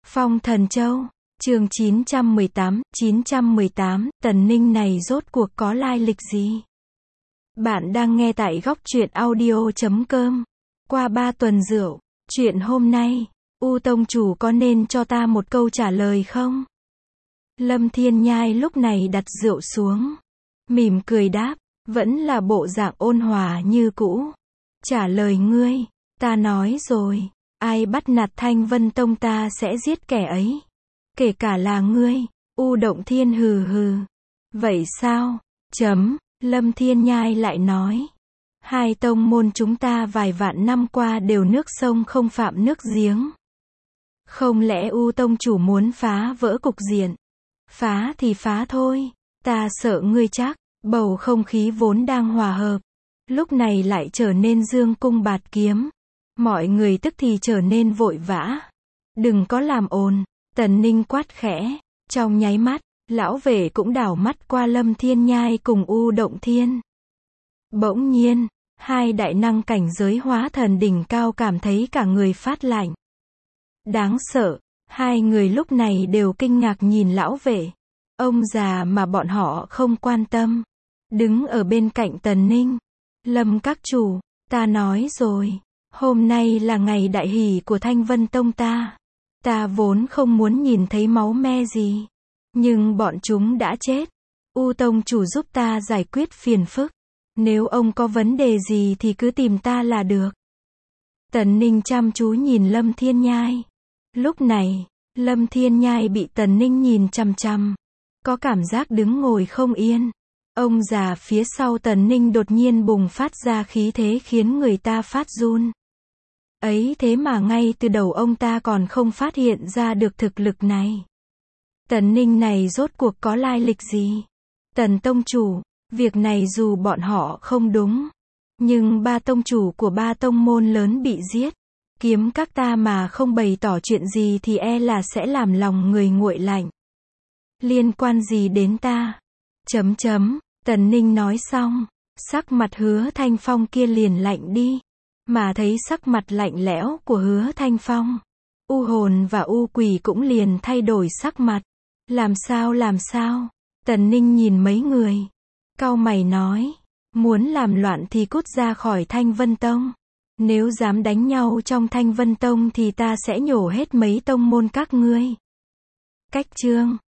Phong Thần Châu, chương 918, Tần Ninh này rốt cuộc có lai lịch gì? Bạn đang nghe tại góc truyện audio.com. Qua 3 tuần rượu, chuyện hôm nay, U Tông chủ có nên cho ta một câu trả lời không? Lâm Thiên Nhai lúc này đặt rượu xuống, mỉm cười đáp, vẫn là bộ dạng ôn hòa như cũ. Trả lời ngươi, ta nói rồi, ai bắt nạt Thanh Vân Tông ta sẽ giết kẻ ấy. Kể cả là ngươi. U Động Thiên hừ hừ. Vậy sao? Lâm Thiên Nhai lại nói. Hai tông môn chúng ta vài vạn năm qua đều nước sông không phạm nước giếng. Không lẽ U Tông chủ muốn phá vỡ cục diện? Phá thì phá thôi. Ta sợ ngươi chắc. Bầu không khí vốn đang hòa hợp, lúc này lại trở nên dương cung bạt kiếm. Mọi người tức thì trở nên vội vã. Đừng có làm ồn. Tần Ninh quát khẽ. Trong nháy mắt, lão vệ cũng đảo mắt qua Lâm Thiên Nhai cùng U Động Thiên. Bỗng nhiên, hai đại năng cảnh giới hóa thần đỉnh cao cảm thấy cả người phát lạnh. Đáng sợ, hai người lúc này đều kinh ngạc nhìn lão vệ. Ông già mà bọn họ không quan tâm. Đứng ở bên cạnh Tần Ninh. Lâm các chủ, ta nói rồi. Hôm nay là ngày đại hỷ của Thanh Vân Tông ta. Ta vốn không muốn nhìn thấy máu me gì. Nhưng bọn chúng đã chết. U Tông chủ giúp ta giải quyết phiền phức. Nếu ông có vấn đề gì thì cứ tìm ta là được. Tần Ninh chăm chú nhìn Lâm Thiên Nhai. Lúc này, Lâm Thiên Nhai bị Tần Ninh nhìn chằm chằm. Có cảm giác đứng ngồi không yên. Ông già phía sau Tần Ninh đột nhiên bùng phát ra khí thế khiến người ta phát run. Ấy thế mà ngay từ đầu ông ta còn không phát hiện ra được thực lực này. Tần Ninh này rốt cuộc có lai lịch gì? Tần tông chủ, việc này dù bọn họ không đúng, nhưng ba tông chủ của ba tông môn lớn bị giết. Kiếm các ta mà không bày tỏ chuyện gì thì e là sẽ làm lòng người nguội lạnh. Liên quan gì đến ta? Tần Ninh nói xong, sắc mặt Hứa Thanh Phong kia liền lạnh đi. Mà thấy sắc mặt lạnh lẽo của Hứa Thanh Phong, U Hồn và U Quỷ cũng liền thay đổi sắc mặt. Làm sao? Tần Ninh nhìn mấy người, cau mày nói, muốn làm loạn thì cút ra khỏi Thanh Vân Tông. Nếu dám đánh nhau trong Thanh Vân Tông thì ta sẽ nhổ hết mấy tông môn các ngươi. Cách chương